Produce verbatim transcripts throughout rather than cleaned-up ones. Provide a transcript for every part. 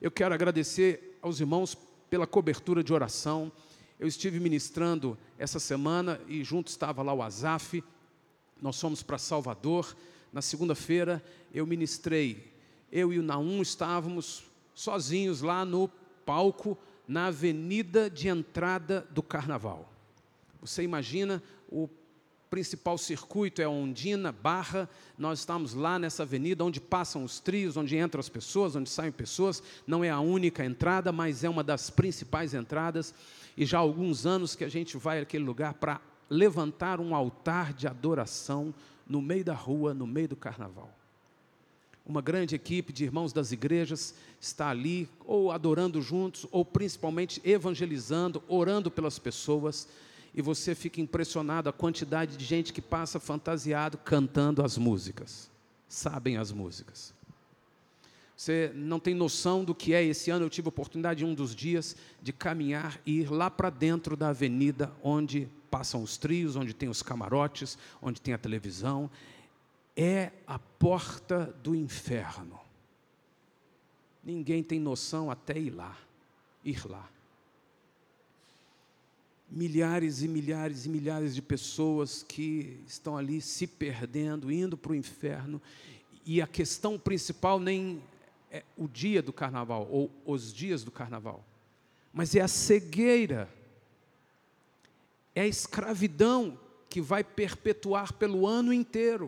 Eu quero agradecer aos irmãos pela cobertura de oração. Eu estive ministrando essa semana e junto estava lá o Azaf. Nós fomos para Salvador. Na segunda-feira eu ministrei. Eu e o Naum estávamos sozinhos lá no palco, na avenida de entrada do Carnaval. Você imagina, o principal circuito é a Ondina, Barra. Nós estamos lá nessa avenida onde passam os trios, onde entram as pessoas, onde saem pessoas. Não é a única entrada, mas é uma das principais entradas. E já há alguns anos que a gente vai àquele lugar para levantar um altar de adoração no meio da rua, no meio do Carnaval. Uma grande equipe de irmãos das igrejas está ali, ou adorando juntos, ou principalmente evangelizando, orando pelas pessoas. E você fica impressionado a quantidade de gente que passa fantasiado, cantando as músicas. Sabem as músicas. Você não tem noção do que é. Esse ano eu tive a oportunidade, em um dos dias, de caminhar e ir lá para dentro da avenida, onde passam os trios, onde tem os camarotes, onde tem a televisão. É a porta do inferno. Ninguém tem noção até ir lá, ir lá. Milhares e milhares e milhares de pessoas que estão ali se perdendo, indo para o inferno. E a questão principal nem é o dia do Carnaval, ou os dias do Carnaval, mas é a cegueira, é a escravidão que vai perpetuar pelo ano inteiro.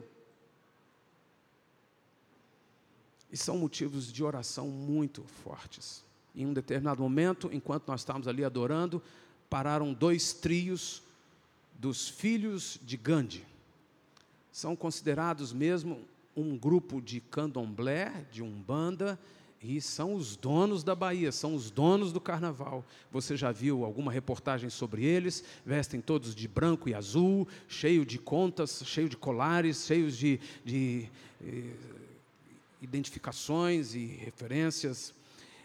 E são motivos de oração muito fortes. Em um determinado momento, enquanto nós estávamos ali adorando, pararam dois trios dos filhos de Gandhi. São considerados mesmo um grupo de candomblé, de umbanda, e são os donos da Bahia, são os donos do Carnaval. Você já viu alguma reportagem sobre eles? Vestem todos de branco e azul, cheio de contas, cheio de colares, cheios de... de eh, identificações e referências.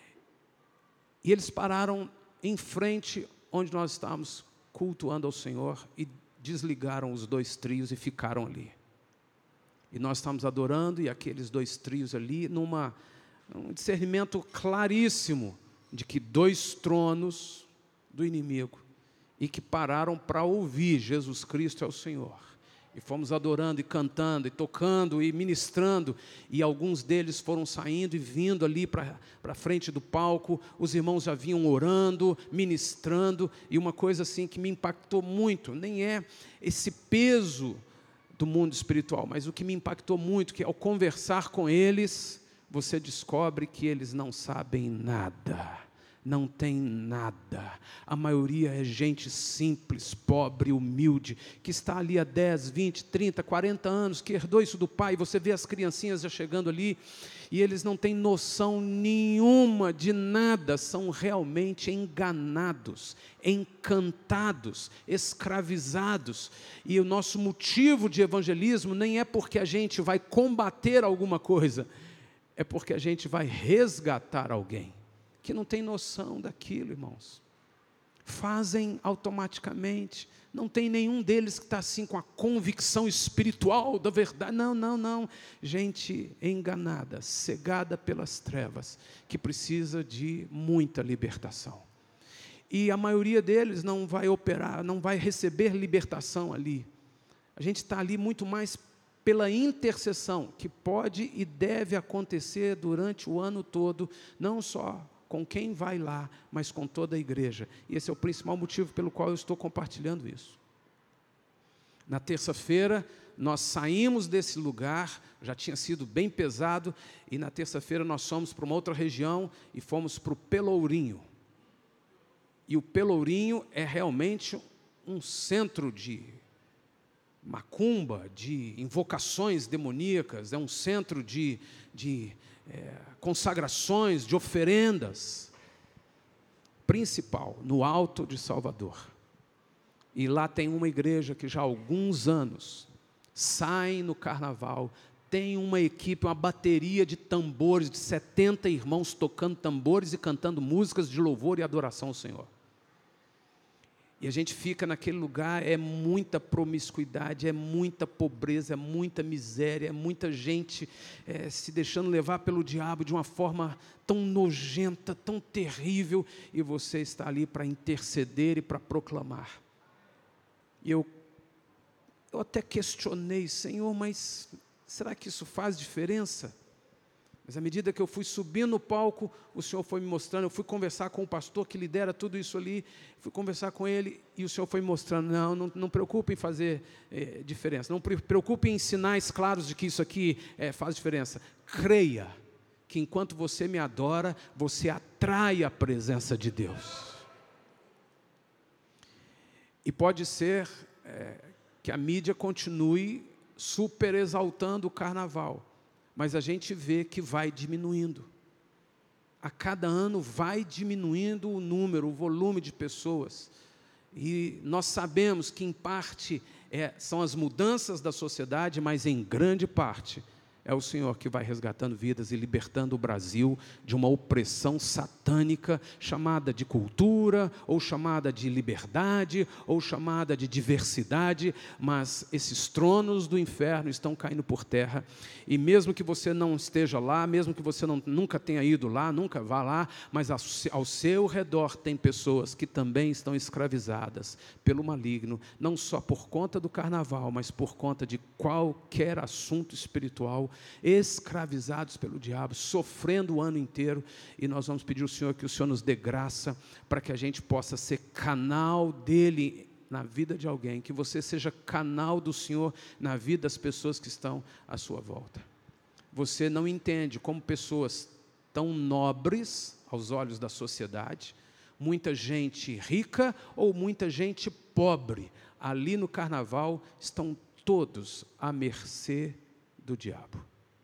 E eles pararam em frente onde nós estávamos cultuando ao Senhor e desligaram os dois trios e ficaram ali. E nós estávamos adorando e aqueles dois trios ali, numa, num discernimento claríssimo de que dois tronos do inimigo e que pararam para ouvir Jesus Cristo é o Senhor. E fomos adorando e cantando e tocando e ministrando. E alguns deles foram saindo e vindo ali para a frente do palco. Os irmãos já vinham orando, ministrando. E uma coisa assim que me impactou muito, nem é esse peso do mundo espiritual, mas o que me impactou muito, que ao conversar com eles, você descobre que eles não sabem nada. Não tem nada. A maioria é gente simples, pobre, humilde, que está ali há dez, vinte, trinta, quarenta anos, que herdou isso do pai. Você vê as criancinhas já chegando ali, e eles não têm noção nenhuma de nada, são realmente enganados, encantados, escravizados. E o nosso motivo de evangelismo nem é porque a gente vai combater alguma coisa, é porque a gente vai resgatar alguém que não tem noção daquilo, irmãos. Fazem automaticamente. Não tem nenhum deles que está assim com a convicção espiritual da verdade. Não, não, não. Gente enganada, cegada pelas trevas, que precisa de muita libertação. E a maioria deles não vai operar, não vai receber libertação ali. A gente está ali muito mais pela intercessão, que pode e deve acontecer durante o ano todo, não só com quem vai lá, mas com toda a igreja. E esse é o principal motivo pelo qual eu estou compartilhando isso. Na terça-feira, nós saímos desse lugar, já tinha sido bem pesado, e na terça-feira nós fomos para uma outra região e fomos para o Pelourinho. E o Pelourinho é realmente um centro de macumba, de invocações demoníacas, é um centro de, de é, consagrações, de oferendas, principal, no Alto de Salvador. E lá tem uma igreja que já há alguns anos sai no carnaval, tem uma equipe, uma bateria de tambores, de setenta irmãos tocando tambores e cantando músicas de louvor e adoração ao Senhor. E a gente fica naquele lugar, é muita promiscuidade, é muita pobreza, é muita miséria, é muita gente é, se deixando levar pelo diabo de uma forma tão nojenta, tão terrível, e você está ali para interceder e para proclamar. E eu, eu até questionei, Senhor, mas será que isso faz diferença? Mas à medida que eu fui subindo no palco, o Senhor foi me mostrando, eu fui conversar com o pastor que lidera tudo isso ali, fui conversar com ele, e o Senhor foi me mostrando, não, não, não preocupe em fazer é, diferença, não preocupe em sinais claros de que isso aqui é, faz diferença. Creia que enquanto você me adora, você atrai a presença de Deus. E pode ser é, que a mídia continue super exaltando o carnaval, mas a gente vê que vai diminuindo. A cada ano vai diminuindo o número, o volume de pessoas. E nós sabemos que, em parte, é, são as mudanças da sociedade, mas, em grande parte, é o Senhor que vai resgatando vidas e libertando o Brasil de uma opressão satânica chamada de cultura, ou chamada de liberdade, ou chamada de diversidade, mas esses tronos do inferno estão caindo por terra, e mesmo que você não esteja lá, mesmo que você não, nunca tenha ido lá, nunca vá lá, mas ao, ao seu redor tem pessoas que também estão escravizadas pelo maligno, não só por conta do carnaval, mas por conta de qualquer assunto espiritual, escravizados pelo diabo, sofrendo o ano inteiro, e nós vamos pedir ao Senhor que o Senhor nos dê graça para que a gente possa ser canal dele na vida de alguém, que você seja canal do Senhor na vida das pessoas que estão à sua volta. Você não entende como pessoas tão nobres aos olhos da sociedade, muita gente rica ou muita gente pobre, ali no carnaval estão todos à mercê do diabo.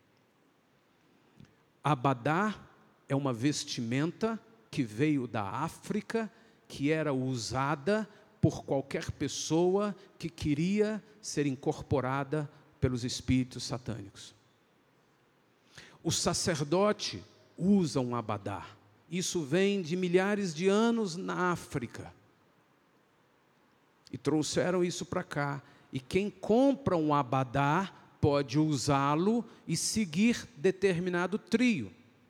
Abadá é uma vestimenta que veio da África, que era usada por qualquer pessoa que queria ser incorporada pelos espíritos satânicos. O sacerdote usa um abadá. Isso vem de milhares de anos na África. E trouxeram isso para cá. E quem compra um abadá pode usá-lo e seguir determinado trio.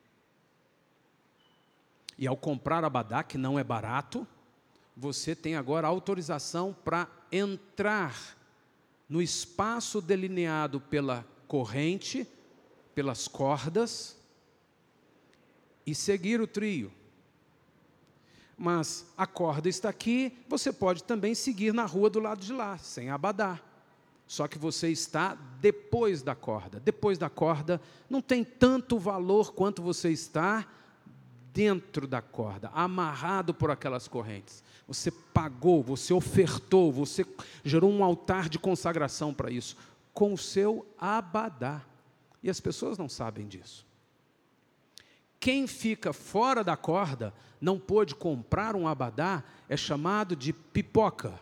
E ao comprar abadá, que não é barato, você tem agora autorização para entrar no espaço delineado pela corrente, pelas cordas, e seguir o trio. Mas a corda está aqui, você pode também seguir na rua do lado de lá, sem abadá. Só que você está depois da corda. Depois da corda não tem tanto valor quanto você está dentro da corda, amarrado por aquelas correntes. Você pagou, você ofertou, você gerou um altar de consagração para isso, com o seu abadá. E as pessoas não sabem disso. Quem fica fora da corda, não pôde comprar um abadá, é chamado de pipoca.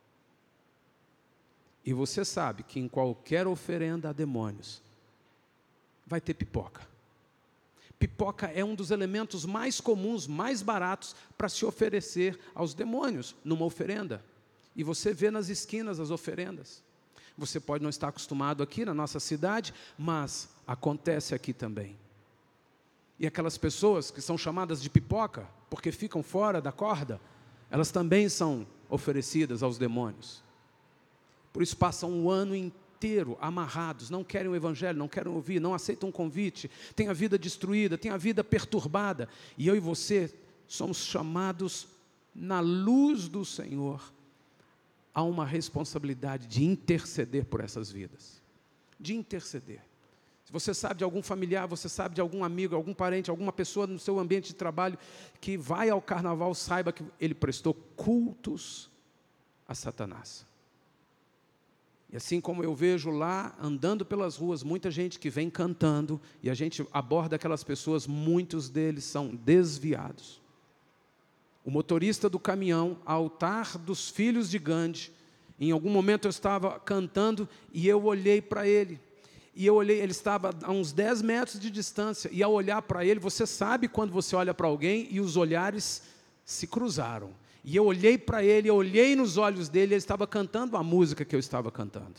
E você sabe que em qualquer oferenda a demônios, vai ter pipoca. Pipoca é um dos elementos mais comuns, mais baratos, para se oferecer aos demônios, numa oferenda. E você vê nas esquinas as oferendas. Você pode não estar acostumado aqui na nossa cidade, mas acontece aqui também. E aquelas pessoas que são chamadas de pipoca, porque ficam fora da corda, elas também são oferecidas aos demônios. Por isso passam um ano inteiro amarrados, não querem o evangelho, não querem ouvir, não aceitam um convite, têm a vida destruída, têm a vida perturbada. E eu e você somos chamados na luz do Senhor a uma responsabilidade de interceder por essas vidas. De interceder. Se você sabe de algum familiar, você sabe de algum amigo, algum parente, alguma pessoa no seu ambiente de trabalho que vai ao carnaval, saiba que ele prestou cultos a Satanás. E assim como eu vejo lá, andando pelas ruas, muita gente que vem cantando, e a gente aborda aquelas pessoas, muitos deles são desviados. O motorista do caminhão, altar dos filhos de Gandhi, em algum momento eu estava cantando, e eu olhei para ele, e eu olhei, ele estava a uns dez metros de distância, e ao olhar para ele, você sabe quando você olha para alguém, e os olhares se cruzaram. E eu olhei para ele, eu olhei nos olhos dele, ele estava cantando a música que eu estava cantando.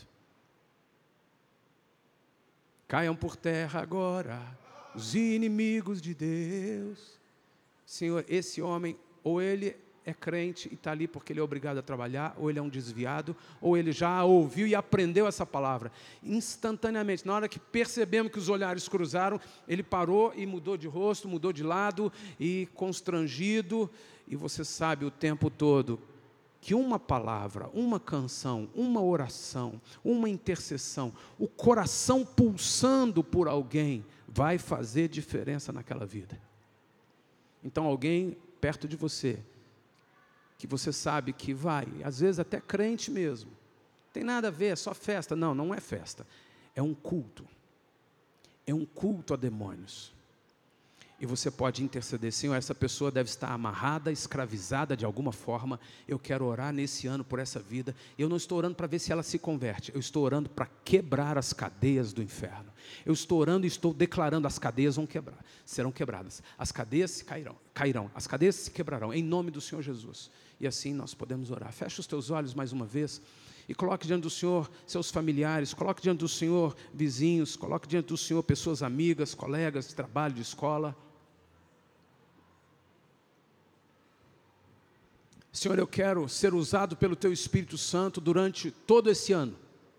Caiam por terra agora os inimigos de Deus. Senhor, esse homem, ou ele é crente e está ali porque ele é obrigado a trabalhar, ou ele é um desviado, ou ele já ouviu e aprendeu essa palavra. Instantaneamente, na hora que percebemos que os olhares cruzaram, ele parou e mudou de rosto, mudou de lado, e constrangido, e você sabe o tempo todo que uma palavra, uma canção, uma oração, uma intercessão, o coração pulsando por alguém, vai fazer diferença naquela vida. Então alguém perto de você, que você sabe que vai, às vezes até crente mesmo, tem nada a ver, é só festa. Não, não é festa, é um culto, é um culto a demônios. E você pode interceder, Senhor, essa pessoa deve estar amarrada, escravizada de alguma forma, eu quero orar nesse ano por essa vida. Eu não estou orando para ver se ela se converte, eu estou orando para quebrar as cadeias do inferno. Eu estou orando e estou declarando, as cadeias vão quebrar, serão quebradas, as cadeias se cairão, cairão, as cadeias se quebrarão, em nome do Senhor Jesus. E assim nós podemos orar. Feche os teus olhos mais uma vez e coloque diante do Senhor seus familiares, coloque diante do Senhor vizinhos, coloque diante do Senhor pessoas amigas, colegas de trabalho, de escola. Senhor, eu quero ser usado pelo Teu Espírito Santo durante todo esse ano.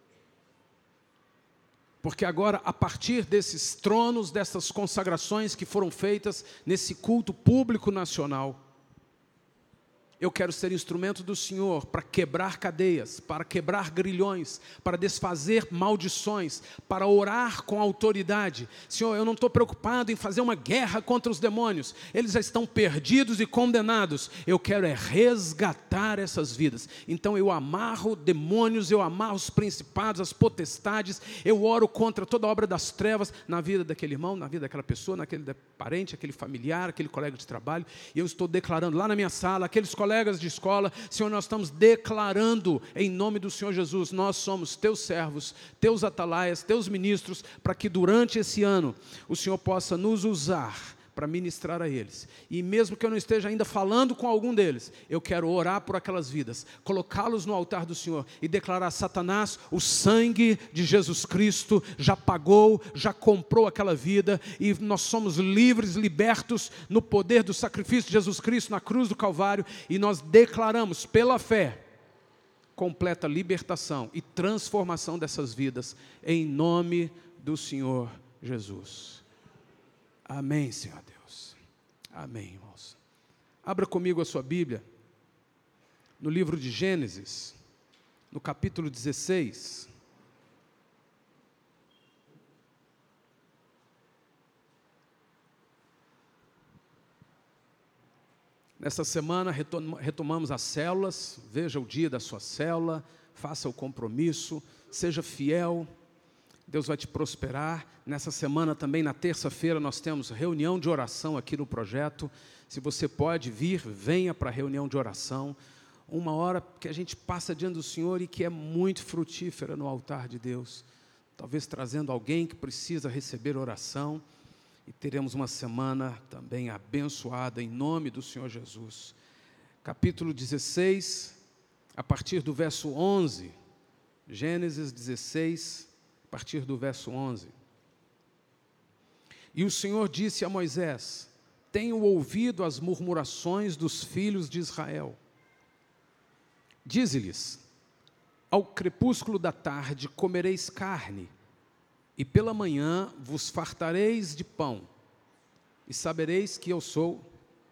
Porque agora, a partir desses tronos, dessas consagrações que foram feitas nesse culto público nacional, eu quero ser instrumento do Senhor para quebrar cadeias, para quebrar grilhões, para desfazer maldições, para orar com autoridade. Senhor, eu não estou preocupado em fazer uma guerra contra os demônios. Eles já estão perdidos e condenados. Eu quero é resgatar essas vidas. Então eu amarro demônios, eu amarro os principados, as potestades. Eu oro contra toda obra das trevas na vida daquele irmão, na vida daquela pessoa, naquele parente, aquele familiar, aquele colega de trabalho. E eu estou declarando lá na minha sala, aqueles colegas colegas de escola, Senhor, nós estamos declarando em nome do Senhor Jesus, nós somos teus servos, teus atalaias, teus ministros, para que durante esse ano o Senhor possa nos usar para ministrar a eles. E mesmo que eu não esteja ainda falando com algum deles, eu quero orar por aquelas vidas, colocá-los no altar do Senhor e declarar: Satanás, o sangue de Jesus Cristo já pagou, já comprou aquela vida, e nós somos livres, libertos no poder do sacrifício de Jesus Cristo na cruz do Calvário, e nós declaramos pela fé completa libertação e transformação dessas vidas, em nome do Senhor Jesus. Amém, Senhor Deus. Amém, irmãos. Abra comigo a sua Bíblia, no livro de Gênesis, no capítulo dezesseis. Nesta semana retomamos as células. Veja o dia da sua célula, faça o compromisso, seja fiel. Deus vai te prosperar. Nessa semana também, na terça-feira, nós temos reunião de oração aqui no projeto. Se você pode vir, venha para a reunião de oração. Uma hora que a gente passa diante do Senhor e que é muito frutífera no altar de Deus. Talvez trazendo alguém que precisa receber oração. E teremos uma semana também abençoada em nome do Senhor Jesus. Capítulo dezesseis, a partir do verso onze. Gênesis dezesseis, a partir do verso onze. E o Senhor disse a Moisés: tenho ouvido as murmurações dos filhos de Israel. Dize-lhes: ao crepúsculo da tarde comereis carne, e pela manhã vos fartareis de pão, e sabereis que eu sou...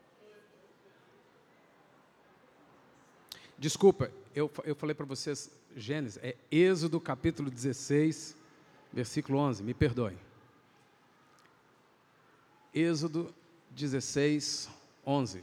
Desculpa, eu, eu falei para vocês, Gênesis, é Êxodo capítulo dezesseis, versículo onze, me perdoem. Êxodo dezesseis, onze.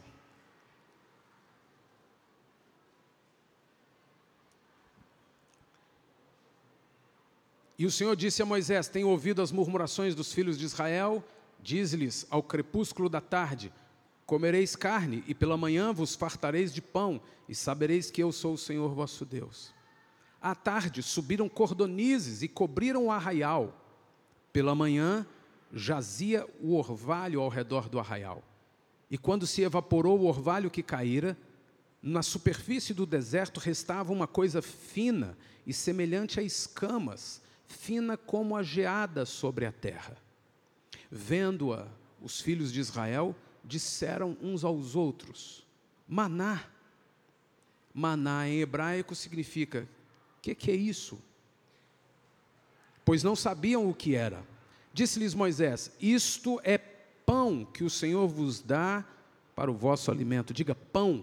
E o Senhor disse a Moisés: tenho ouvido as murmurações dos filhos de Israel, dize-lhes: ao crepúsculo da tarde comereis carne, e pela manhã vos fartareis de pão, e sabereis que eu sou o Senhor vosso Deus. À tarde subiram cordonizes e cobriram o arraial. Pela manhã jazia o orvalho ao redor do arraial. E quando se evaporou o orvalho que caíra, Na superfície do deserto restava uma coisa fina e semelhante a escamas, fina como a geada sobre a terra. Vendo-a, os filhos de Israel disseram uns aos outros: maná. Maná em hebraico significa: o que, que é isso? Pois não sabiam o que era. Disse-lhes Moisés: isto é pão que o Senhor vos dá para o vosso alimento. Diga: pão.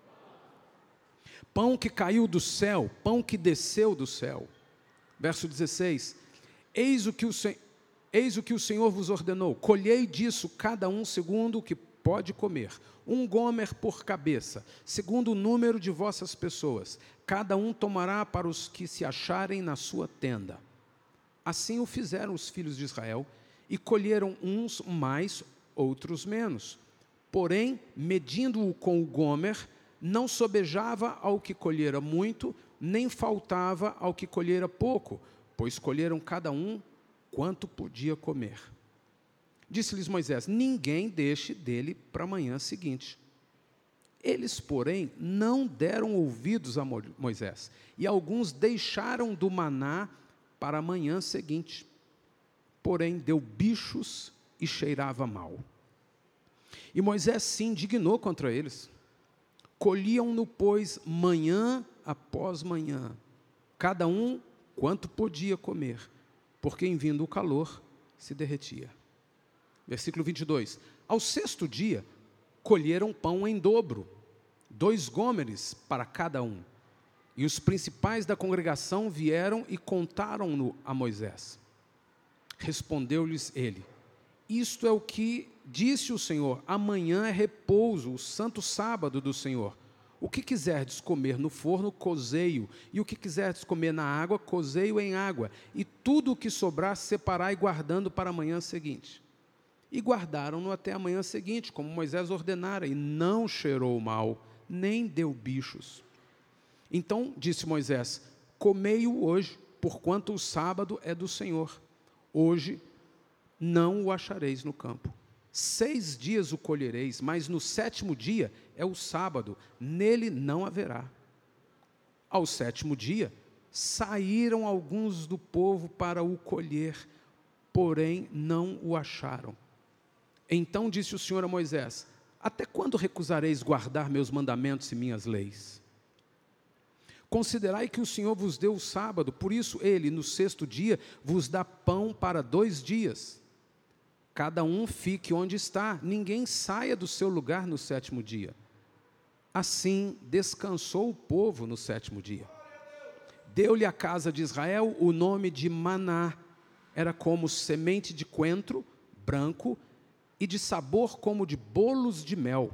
Pão que caiu do céu, pão que desceu do céu. Verso dezesseis: Eis o que o, eis o que o Senhor vos ordenou: colhei disso cada um segundo o que pode comer, um gomer por cabeça, segundo o número de vossas pessoas. Cada um tomará para os que se acharem na sua tenda. Assim o fizeram os filhos de Israel, e colheram uns mais, outros menos. Porém, medindo-o com o gomer, não sobejava ao que colhera muito, nem faltava ao que colhera pouco, pois colheram cada um quanto podia comer. Disse-lhes Moisés: ninguém deixe dele para a manhã seguinte. Eles, porém, não deram ouvidos a Moisés, e alguns deixaram do maná para a manhã seguinte. Porém, deu bichos e cheirava mal. E Moisés se indignou contra eles. Colhiam-no, pois, manhã após manhã, cada um quanto podia comer, porque em vindo o calor se derretia. Versículo vinte e dois. Ao sexto dia, colheram pão em dobro, dois gômeres para cada um. E os principais da congregação vieram e contaram-no a Moisés. Respondeu-lhes ele: isto é o que disse o Senhor: amanhã é repouso, o santo sábado do Senhor. O que quiserdes comer no forno, cozei-o, e o que quiserdes comer na água, cozei-o em água, e tudo o que sobrar, separai, guardando para a manhã seguinte. E guardaram-no até a manhã seguinte, como Moisés ordenara, e não cheirou mal, nem deu bichos. Então disse Moisés: comei-o hoje, porquanto o sábado é do Senhor. Hoje não o achareis no campo. Seis dias o colhereis, mas no sétimo dia é o sábado, nele não haverá. Ao sétimo dia, saíram alguns do povo para o colher, porém não o acharam. Então disse o Senhor a Moisés: até quando recusareis guardar meus mandamentos e minhas leis? Considerai que o Senhor vos deu o sábado, por isso ele, no sexto dia, vos dá pão para dois dias. Cada um fique onde está, ninguém saia do seu lugar no sétimo dia. Assim descansou o povo no sétimo dia. Deu-lhe a casa de Israel o nome de Maná. Era como semente de coentro, branco, e de sabor como de bolos de mel.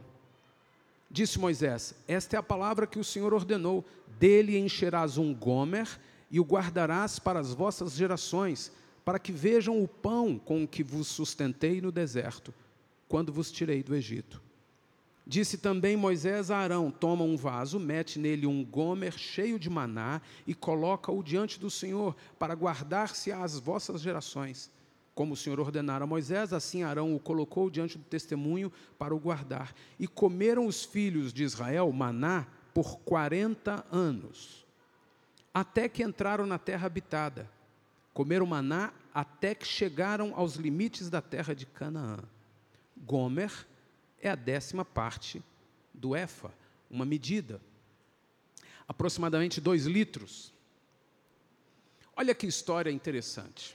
Disse Moisés: esta é a palavra que o Senhor ordenou: dele encherás um gomer e o guardarás para as vossas gerações, para que vejam o pão com que vos sustentei no deserto, quando vos tirei do Egito. Disse também Moisés a Arão: toma um vaso, mete nele um gomer cheio de maná e coloca-o diante do Senhor, para guardar-se às vossas gerações. Como o Senhor ordenara a Moisés, assim Arão o colocou diante do testemunho para o guardar. E comeram os filhos de Israel maná por quarenta anos, até que entraram na terra habitada. Comeram maná até que chegaram aos limites da terra de Canaã. Gomer é a décima parte do efa, uma medida, aproximadamente dois litros. Olha que história interessante.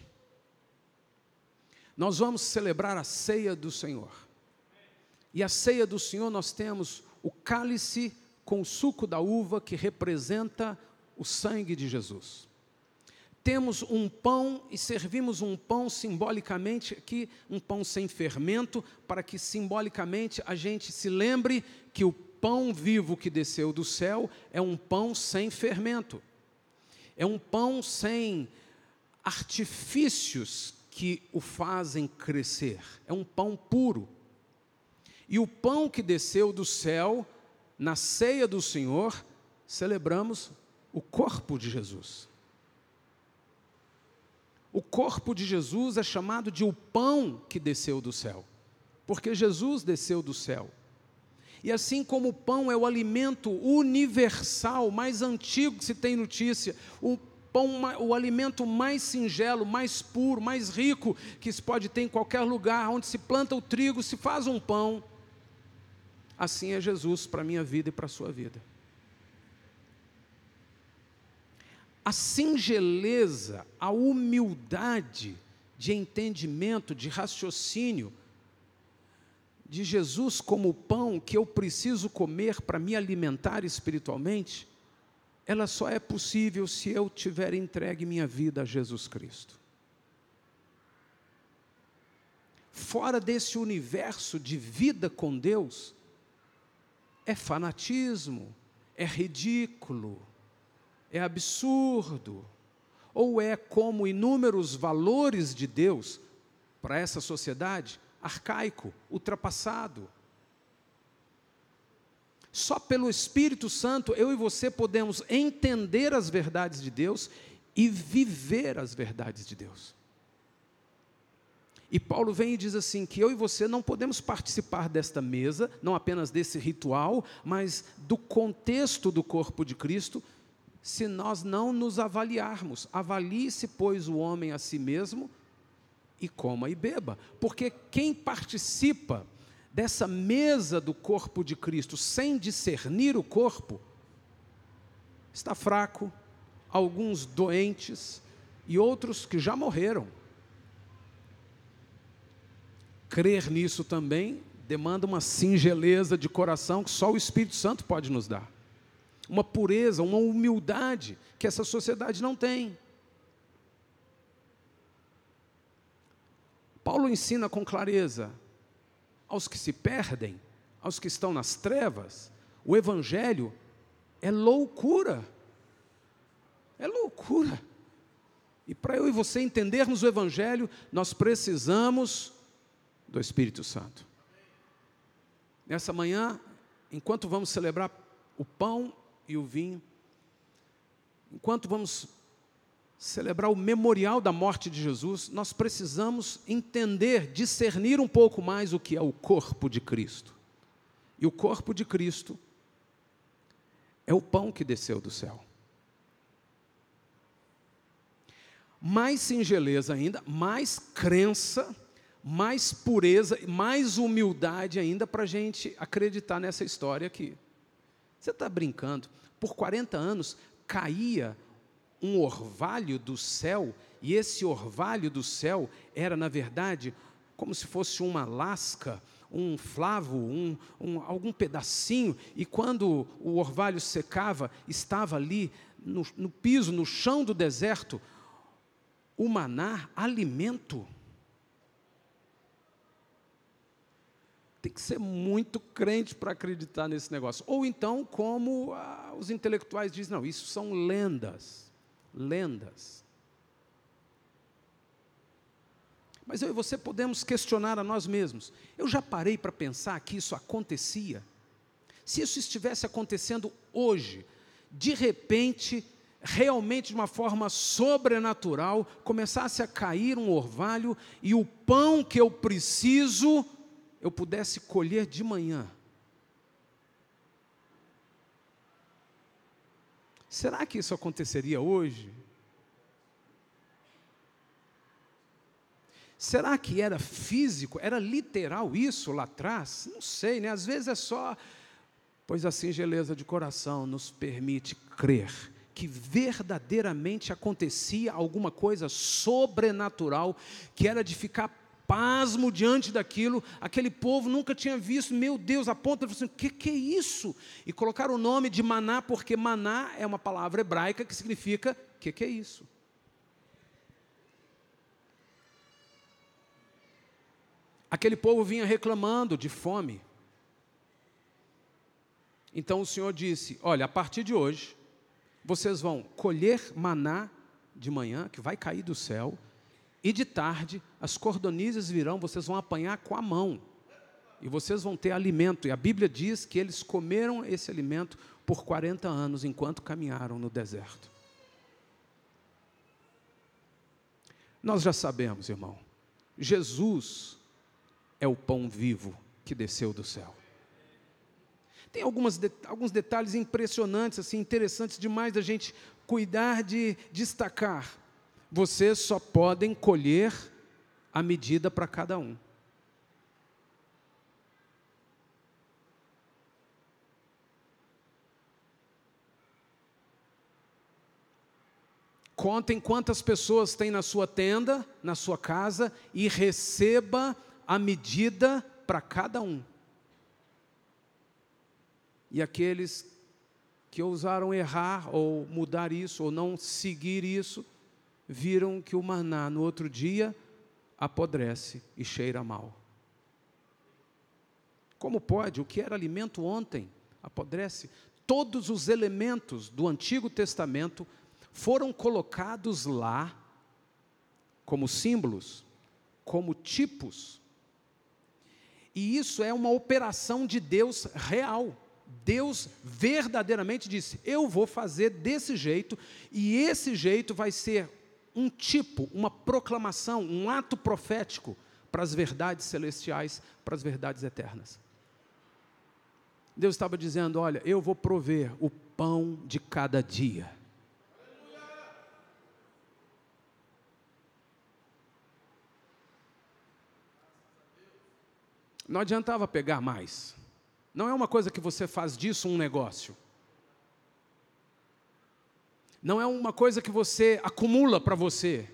Nós vamos celebrar a ceia do Senhor. E a ceia do Senhor nós temos o cálice com o suco da uva, que representa o sangue de Jesus. Temos um pão e servimos um pão simbolicamente aqui, um pão sem fermento, para que simbolicamente a gente se lembre que o pão vivo que desceu do céu é um pão sem fermento. É um pão sem artifícios que o fazem crescer. É um pão puro. E o pão que desceu do céu, na ceia do Senhor, celebramos o corpo de Jesus. O corpo de Jesus é chamado de o pão que desceu do céu, porque Jesus desceu do céu. E assim como o pão é o alimento universal, mais antigo que se tem notícia, o pão, o alimento mais singelo, mais puro, mais rico que se pode ter em qualquer lugar, onde se planta o trigo, se faz um pão. Assim é Jesus para a minha vida e para a sua vida. A singeleza, a humildade de entendimento, de raciocínio, de Jesus como o pão que eu preciso comer para me alimentar espiritualmente, ela só é possível se eu tiver entregue minha vida a Jesus Cristo. Fora desse universo de vida com Deus, é fanatismo, é ridículo, é absurdo, ou é como inúmeros valores de Deus para essa sociedade, arcaico, ultrapassado. Só pelo Espírito Santo eu e você podemos entender as verdades de Deus e viver as verdades de Deus. E Paulo vem e diz assim, que eu e você não podemos participar desta mesa, não apenas desse ritual, mas do contexto do corpo de Cristo, se nós não nos avaliarmos. Avalie-se, pois, o homem a si mesmo e coma e beba. Porque quem participa dessa mesa do corpo de Cristo sem discernir o corpo, está fraco, alguns doentes e outros que já morreram. Crer nisso também demanda uma singeleza de coração que só o Espírito Santo pode nos dar. Uma pureza, uma humildade que essa sociedade não tem. Paulo ensina com clareza aos que se perdem, aos que estão nas trevas, o Evangelho é loucura. É loucura. E para eu e você entendermos o Evangelho, nós precisamos do Espírito Santo. Nessa manhã, enquanto vamos celebrar o pão e o vinho, enquanto vamos celebrar o memorial da morte de Jesus, nós precisamos entender, discernir um pouco mais o que é o corpo de Cristo. E o corpo de Cristo é o pão que desceu do céu. Mais singeleza ainda, mais crença, mais pureza, mais humildade ainda para a gente acreditar nessa história aqui. Você está brincando? Por quarenta anos caía um orvalho do céu, e esse orvalho do céu era, na verdade, como se fosse uma lasca, um flavo, um, um, algum pedacinho, e quando o orvalho secava, estava ali no, no piso, no chão do deserto, o maná, alimento. Tem que ser muito crente para acreditar nesse negócio. Ou então, como ah, os intelectuais dizem, não, isso são lendas. Lendas. Mas eu e você podemos questionar a nós mesmos. Eu já parei para pensar que isso acontecia? Se isso estivesse acontecendo hoje, de repente, realmente de uma forma sobrenatural, começasse a cair um orvalho e o pão que eu preciso, eu pudesse colher de manhã. Será que isso aconteceria hoje? Será que era físico? Era literal isso lá atrás? Não sei, né? Às vezes é só... Pois a singeleza de coração nos permite crer que verdadeiramente acontecia alguma coisa sobrenatural, que era de ficar pasmo diante daquilo. Aquele povo nunca tinha visto, meu Deus, a ponta, assim, o que, que é isso? E colocaram o nome de maná, porque maná é uma palavra hebraica que significa, o que, que é isso? Aquele povo vinha reclamando de fome. Então o Senhor disse, olha, a partir de hoje, vocês vão colher maná de manhã, que vai cair do céu, e de tarde, as cordonizes virão, vocês vão apanhar com a mão. E vocês vão ter alimento. E a Bíblia diz que eles comeram esse alimento por quarenta anos, enquanto caminharam no deserto. Nós já sabemos, irmão, Jesus é o pão vivo que desceu do céu. tem algumas, alguns detalhes impressionantes, assim, interessantes demais da gente cuidar de destacar. Vocês só podem colher a medida para cada um. Contem quantas pessoas tem na sua tenda, na sua casa, e receba a medida para cada um. E aqueles que ousaram errar, ou mudar isso, ou não seguir isso, viram que o maná no outro dia apodrece e cheira mal. Como pode? O que era alimento ontem apodrece. Todos os elementos do Antigo Testamento foram colocados lá como símbolos, como tipos. E isso é uma operação de Deus real. Deus verdadeiramente disse, eu vou fazer desse jeito, e esse jeito vai ser um tipo, uma proclamação, um ato profético para as verdades celestiais, para as verdades eternas. Deus estava dizendo, olha, eu vou prover o pão de cada dia. Não adiantava pegar mais. Não é uma coisa que você faz disso um negócio. Não é uma coisa que você acumula para você.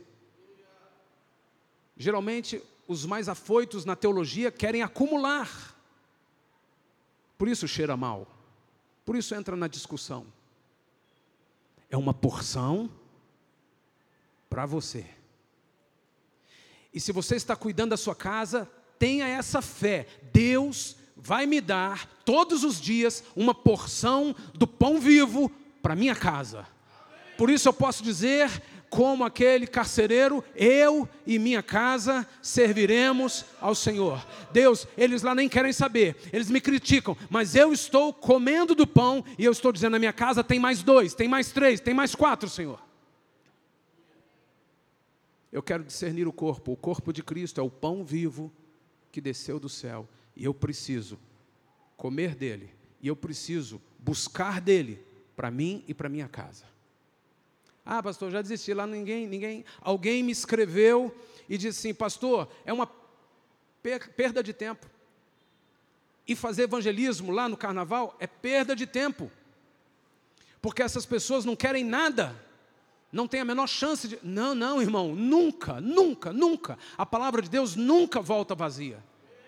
Geralmente, os mais afoitos na teologia querem acumular. Por isso cheira mal. Por isso entra na discussão. É uma porção para você. E se você está cuidando da sua casa, tenha essa fé. Deus vai me dar todos os dias uma porção do pão vivo para minha casa. Por isso eu posso dizer, como aquele carcereiro, eu e minha casa serviremos ao Senhor. Deus, eles lá nem querem saber, eles me criticam, mas eu estou comendo do pão e eu estou dizendo, na minha casa tem mais dois, tem mais três, tem mais quatro, Senhor. Eu quero discernir o corpo, o corpo de Cristo é o pão vivo que desceu do céu. E eu preciso comer dele. E eu preciso buscar dele para mim e para minha casa. Ah, pastor, já desisti lá, ninguém, ninguém, alguém me escreveu e disse assim, pastor, é uma per- perda de tempo. E fazer evangelismo lá no carnaval é perda de tempo. Porque essas pessoas não querem nada. Não tem a menor chance de... Não, não, irmão, nunca, nunca, nunca. A palavra de Deus nunca volta vazia.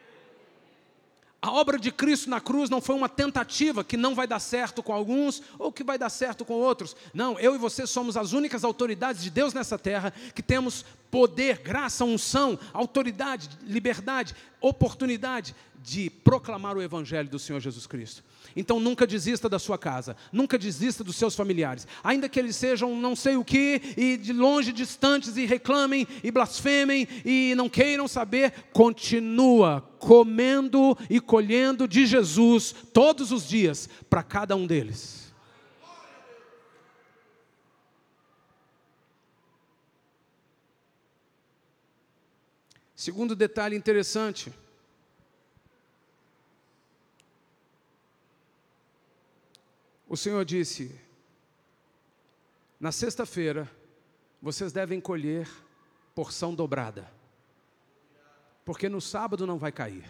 A obra de Cristo na cruz não foi uma tentativa que não vai dar certo com alguns ou que vai dar certo com outros. Não, eu e você somos as únicas autoridades de Deus nessa terra que temos poder, graça, unção, autoridade, liberdade, oportunidade de proclamar o Evangelho do Senhor Jesus Cristo. Então nunca desista da sua casa, nunca desista dos seus familiares, ainda que eles sejam não sei o que, e de longe, distantes, e reclamem, e blasfemem, e não queiram saber, continua comendo e colhendo de Jesus todos os dias, para cada um deles. Segundo detalhe interessante, o Senhor disse, na sexta-feira, vocês devem colher porção dobrada, porque no sábado não vai cair.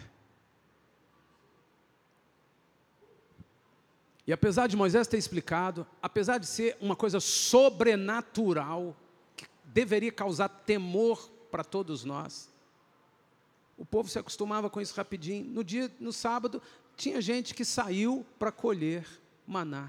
E apesar de Moisés ter explicado, apesar de ser uma coisa sobrenatural, que deveria causar temor para todos nós, o povo se acostumava com isso rapidinho. No dia, no sábado, tinha gente que saiu para colher maná.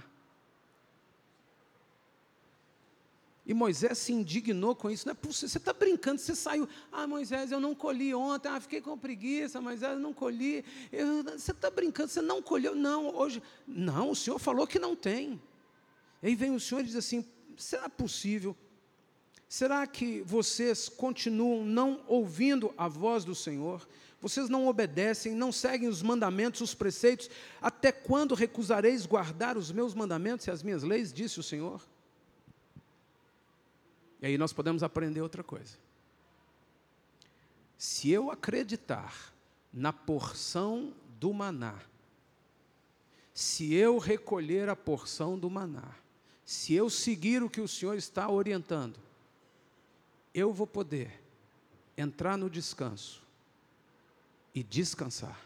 E Moisés se indignou com isso. Não é possível, você está brincando, você saiu. Ah, Moisés, eu não colhi ontem. Ah, fiquei com preguiça, Moisés, eu não colhi. Eu, você está brincando, você não colheu. Não, hoje. Não, o Senhor falou que não tem. E aí vem o Senhor e diz assim, será possível? Será que vocês continuam não ouvindo a voz do Senhor? Vocês não obedecem, não seguem os mandamentos, os preceitos? Até quando recusareis guardar os meus mandamentos e as minhas leis, disse o Senhor? E aí nós podemos aprender outra coisa. Se eu acreditar na porção do maná, Se eu recolher a porção do maná, se eu seguir o que o Senhor está orientando, eu vou poder entrar no descanso e descansar.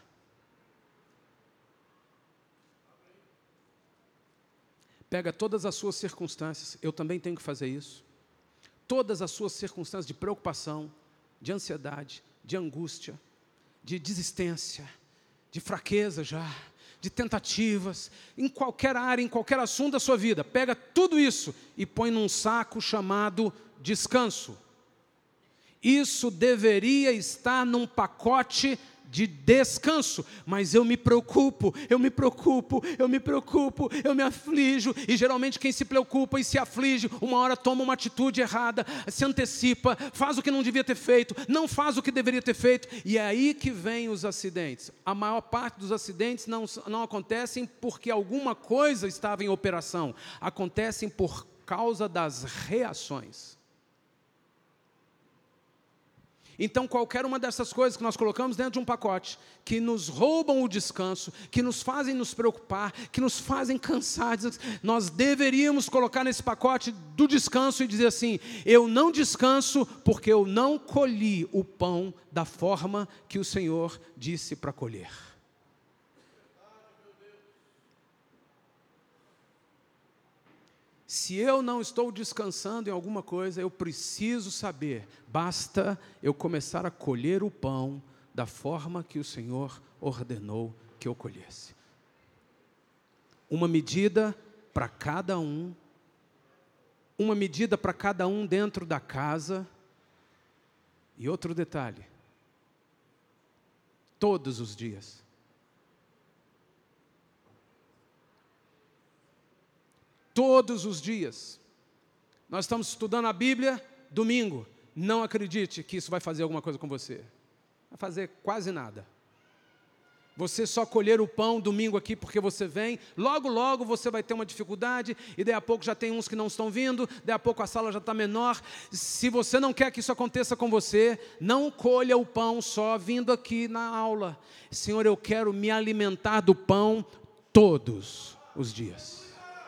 Pega todas as suas circunstâncias, eu também tenho que fazer isso. Todas as suas circunstâncias de preocupação, de ansiedade, de angústia, de desistência, de fraqueza já, de tentativas, em qualquer área, em qualquer assunto da sua vida. Pega tudo isso e põe num saco chamado descanso. Isso deveria estar num pacote de descanso, mas eu me preocupo, eu me preocupo, eu me preocupo, eu me aflijo, e geralmente quem se preocupa e se aflige, uma hora toma uma atitude errada, se antecipa, faz o que não devia ter feito, não faz o que deveria ter feito, e é aí que vem os acidentes. A maior parte dos acidentes não, não acontecem porque alguma coisa estava em operação, acontecem por causa das reações. Então, qualquer uma dessas coisas que nós colocamos dentro de um pacote, que nos roubam o descanso, que nos fazem nos preocupar, que nos fazem cansar, nós deveríamos colocar nesse pacote do descanso e dizer assim: eu não descanso porque eu não colhi o pão da forma que o Senhor disse para colher. Se eu não estou descansando em alguma coisa, eu preciso saber, basta eu começar a colher o pão da forma que o Senhor ordenou que eu colhesse. Uma medida para cada um, uma medida para cada um dentro da casa. E outro detalhe, todos os dias. Todos os dias. Nós estamos estudando a Bíblia, domingo. Não acredite que isso vai fazer alguma coisa com você. Vai fazer quase nada. Você só colher o pão domingo aqui porque você vem, logo, logo você vai ter uma dificuldade, e daí a pouco já tem uns que não estão vindo, daí a pouco a sala já está menor. Se você não quer que isso aconteça com você, não colha o pão só vindo aqui na aula. Senhor, eu quero me alimentar do pão todos os dias.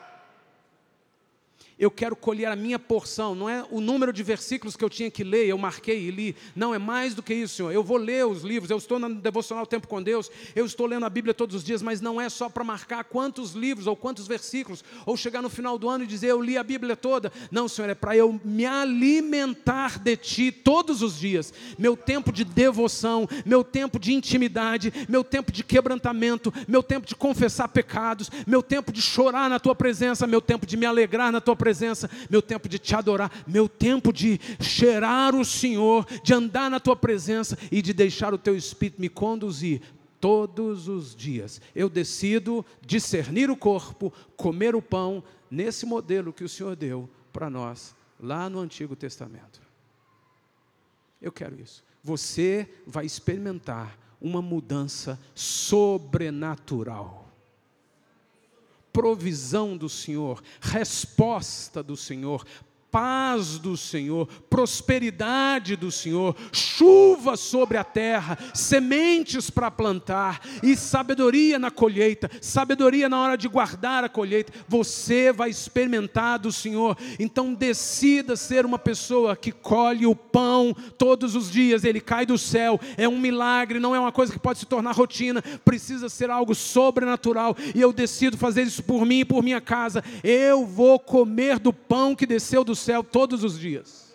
Eu quero colher a minha porção, não é o número de versículos que eu tinha que ler, eu marquei e li, não, é mais do que isso, Senhor. Eu vou ler os livros, eu estou no devocional Tempo com Deus, eu estou lendo a Bíblia todos os dias, mas não é só para marcar quantos livros ou quantos versículos, ou chegar no final do ano e dizer, eu li a Bíblia toda. Não, Senhor, é para eu me alimentar de Ti todos os dias. Meu tempo de devoção, meu tempo de intimidade, meu tempo de quebrantamento, meu tempo de confessar pecados, meu tempo de chorar na Tua presença, meu tempo de me alegrar na Tua presença, presença, meu tempo de te adorar, meu tempo de cheirar o Senhor, de andar na tua presença e de deixar o teu Espírito me conduzir todos os dias. Eu decido discernir o corpo, comer o pão, nesse modelo que o Senhor deu para nós, lá no Antigo Testamento. Eu quero isso. Você vai experimentar uma mudança sobrenatural. Provisão do Senhor, resposta do Senhor, paz do Senhor, prosperidade do Senhor, chuva sobre a terra, sementes para plantar e sabedoria na colheita, sabedoria na hora de guardar a colheita. Você vai experimentar do Senhor. Então decida ser uma pessoa que colhe o pão todos os dias, ele cai do céu, é um milagre, não é uma coisa que pode se tornar rotina, precisa ser algo sobrenatural, e eu decido fazer isso por mim e por minha casa. Eu vou comer do pão que desceu do céu todos os dias.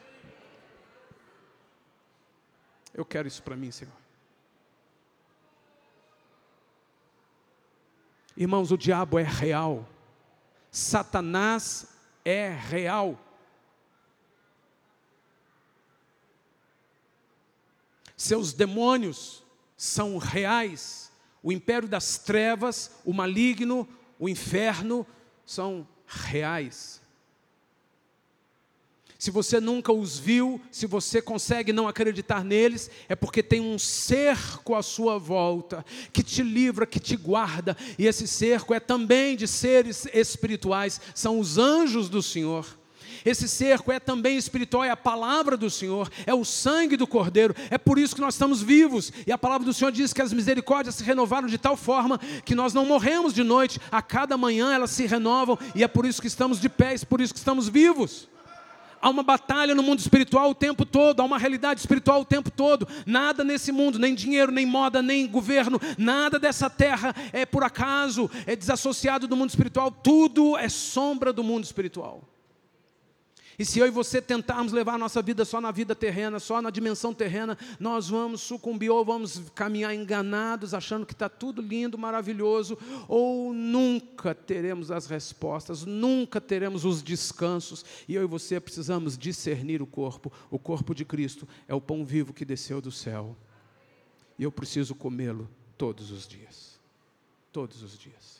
Eu quero isso para mim, Senhor. Irmãos, o diabo é real. Satanás é real. Seus demônios são reais. O império das trevas, o maligno, o inferno são reais. Se você nunca os viu, se você consegue não acreditar neles, é porque tem um cerco à sua volta, que te livra, que te guarda, e esse cerco é também de seres espirituais, são os anjos do Senhor. Esse cerco é também espiritual, é a palavra do Senhor, é o sangue do Cordeiro, é por isso que nós estamos vivos. E a palavra do Senhor diz que as misericórdias se renovaram de tal forma que nós não morremos de noite, a cada manhã elas se renovam, e é por isso que estamos de pé, é por isso que estamos vivos. Há uma batalha no mundo espiritual o tempo todo, há uma realidade espiritual o tempo todo. Nada nesse mundo, nem dinheiro, nem moda, nem governo, nada dessa terra é por acaso, é desassociado do mundo espiritual. Tudo é sombra do mundo espiritual. E se eu e você tentarmos levar a nossa vida só na vida terrena, só na dimensão terrena, nós vamos sucumbir ou vamos caminhar enganados, achando que está tudo lindo, maravilhoso, ou nunca teremos as respostas, nunca teremos os descansos. E eu e você precisamos discernir o corpo. O corpo de Cristo é o pão vivo que desceu do céu. E eu preciso comê-lo todos os dias. Todos os dias.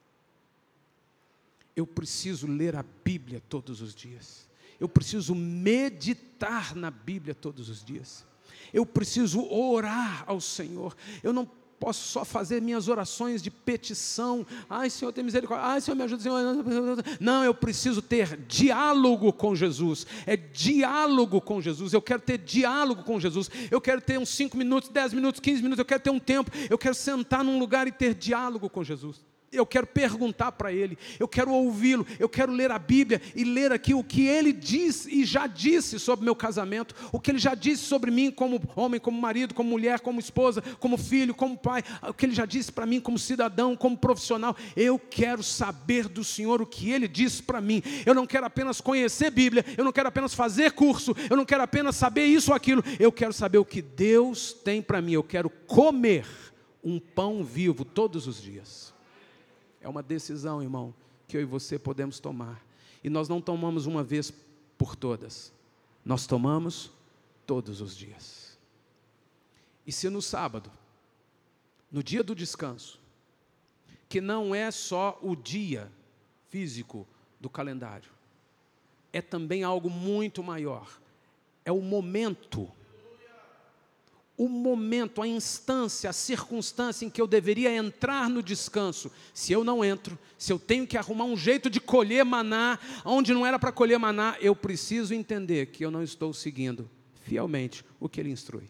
Eu preciso ler a Bíblia todos os dias. Eu preciso meditar na Bíblia todos os dias. Eu preciso orar ao Senhor. Eu não posso só fazer minhas orações de petição. Ai, Senhor, tem misericórdia. Ai, Senhor, me ajuda, Senhor. Não, eu preciso ter diálogo com Jesus. É diálogo com Jesus. Eu quero ter diálogo com Jesus. Eu quero ter uns cinco minutos, dez minutos, quinze minutos. Eu quero ter um tempo. Eu quero sentar num lugar e ter diálogo com Jesus. Eu quero perguntar para Ele, eu quero ouvi-lo, eu quero ler a Bíblia e ler aqui o que Ele diz e já disse sobre meu casamento, o que Ele já disse sobre mim como homem, como marido, como mulher, como esposa, como filho, como pai, o que Ele já disse para mim como cidadão, como profissional. Eu quero saber do Senhor o que Ele disse para mim. Eu não quero apenas conhecer Bíblia, eu não quero apenas fazer curso, eu não quero apenas saber isso ou aquilo, eu quero saber o que Deus tem para mim. Eu quero comer um pão vivo todos os dias. É uma decisão, irmão, que eu e você podemos tomar. E nós não tomamos uma vez por todas. Nós tomamos todos os dias. E se no sábado, no dia do descanso, que não é só o dia físico do calendário, é também algo muito maior. É o momento o momento, a instância, a circunstância em que eu deveria entrar no descanso. Se eu não entro, se eu tenho que arrumar um jeito de colher maná, onde não era para colher maná, eu preciso entender que eu não estou seguindo fielmente o que Ele instrui.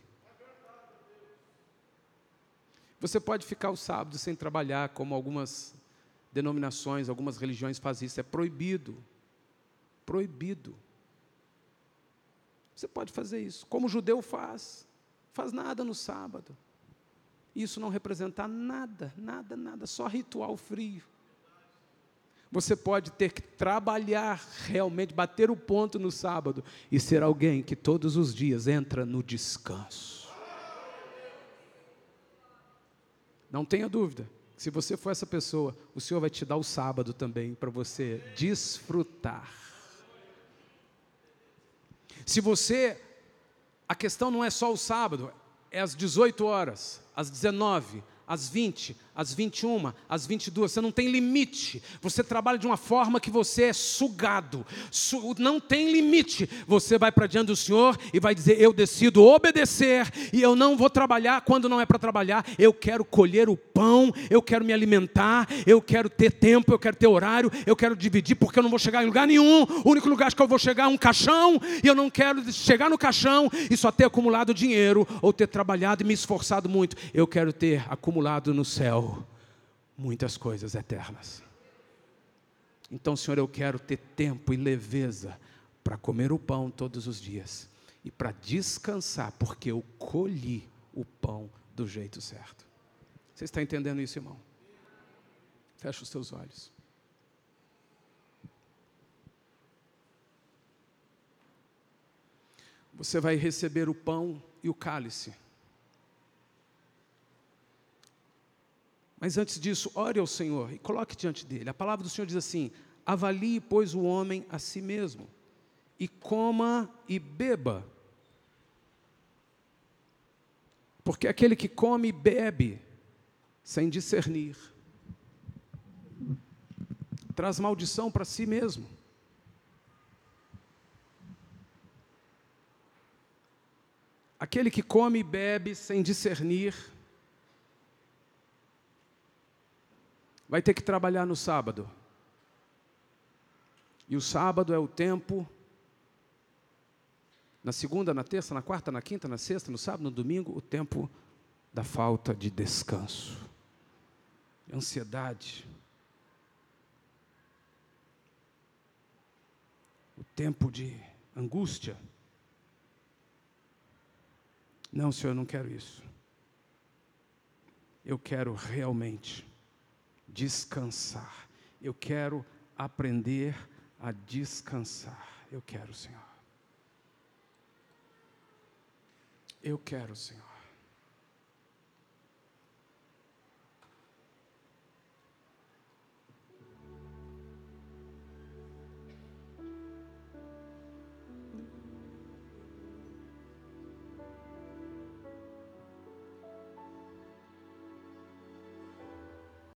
Você pode ficar o sábado sem trabalhar, como algumas denominações, algumas religiões fazem isso. É proibido. Proibido. Você pode fazer isso, como o judeu faz. Faz nada no sábado. Isso não representa nada, nada, nada, só ritual frio. Você pode ter que trabalhar realmente, bater o ponto no sábado e ser alguém que todos os dias entra no descanso. Não tenha dúvida, se você for essa pessoa, o Senhor vai te dar o sábado também para você desfrutar. Se você... A questão não é só o sábado, é às dezoito horas, às dezenove, às vinte, às vinte e uma, às vinte e duas, você não tem limite, você trabalha de uma forma que você é sugado, Su- não tem limite, você vai para diante do Senhor e vai dizer, eu decido obedecer, e eu não vou trabalhar quando não é para trabalhar, eu quero colher o pão, eu quero me alimentar, eu quero ter tempo, eu quero ter horário, eu quero dividir, porque eu não vou chegar em lugar nenhum, o único lugar que eu vou chegar é um caixão, e eu não quero chegar no caixão e só ter acumulado dinheiro, ou ter trabalhado e me esforçado muito, eu quero ter acumulado no céu muitas coisas eternas. Então, Senhor, eu quero ter tempo e leveza para comer o pão todos os dias e para descansar, porque eu colhi o pão do jeito certo. Você está entendendo isso, irmão? Fecha os teus olhos. Você vai receber o pão e o cálice. Mas antes disso, ore ao Senhor e coloque diante dele. A palavra do Senhor diz assim, avalie, pois, o homem a si mesmo, e coma e beba. Porque aquele que come e bebe, sem discernir, traz maldição para si mesmo. Aquele que come e bebe, sem discernir, vai ter que trabalhar no sábado. E o sábado é o tempo Na segunda, na terça, na quarta, na quinta, na sexta, no sábado, no domingo, o tempo da falta de descanso, ansiedade, o tempo de angústia. Não, Senhor, eu não quero isso. Eu quero realmente descansar. Eu quero aprender a descansar. Eu quero, Senhor. Eu quero, Senhor.